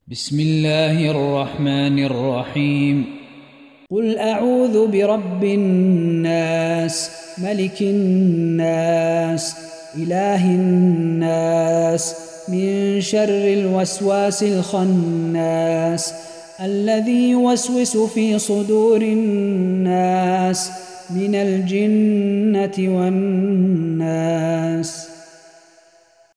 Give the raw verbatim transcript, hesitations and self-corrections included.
بسم الله الرحمن الرحيم. قل أعوذ برب الناس، ملك الناس، إله الناس، من شر الوسواس الخناس الذي يوسوس في صدور الناس من الجنة والناس.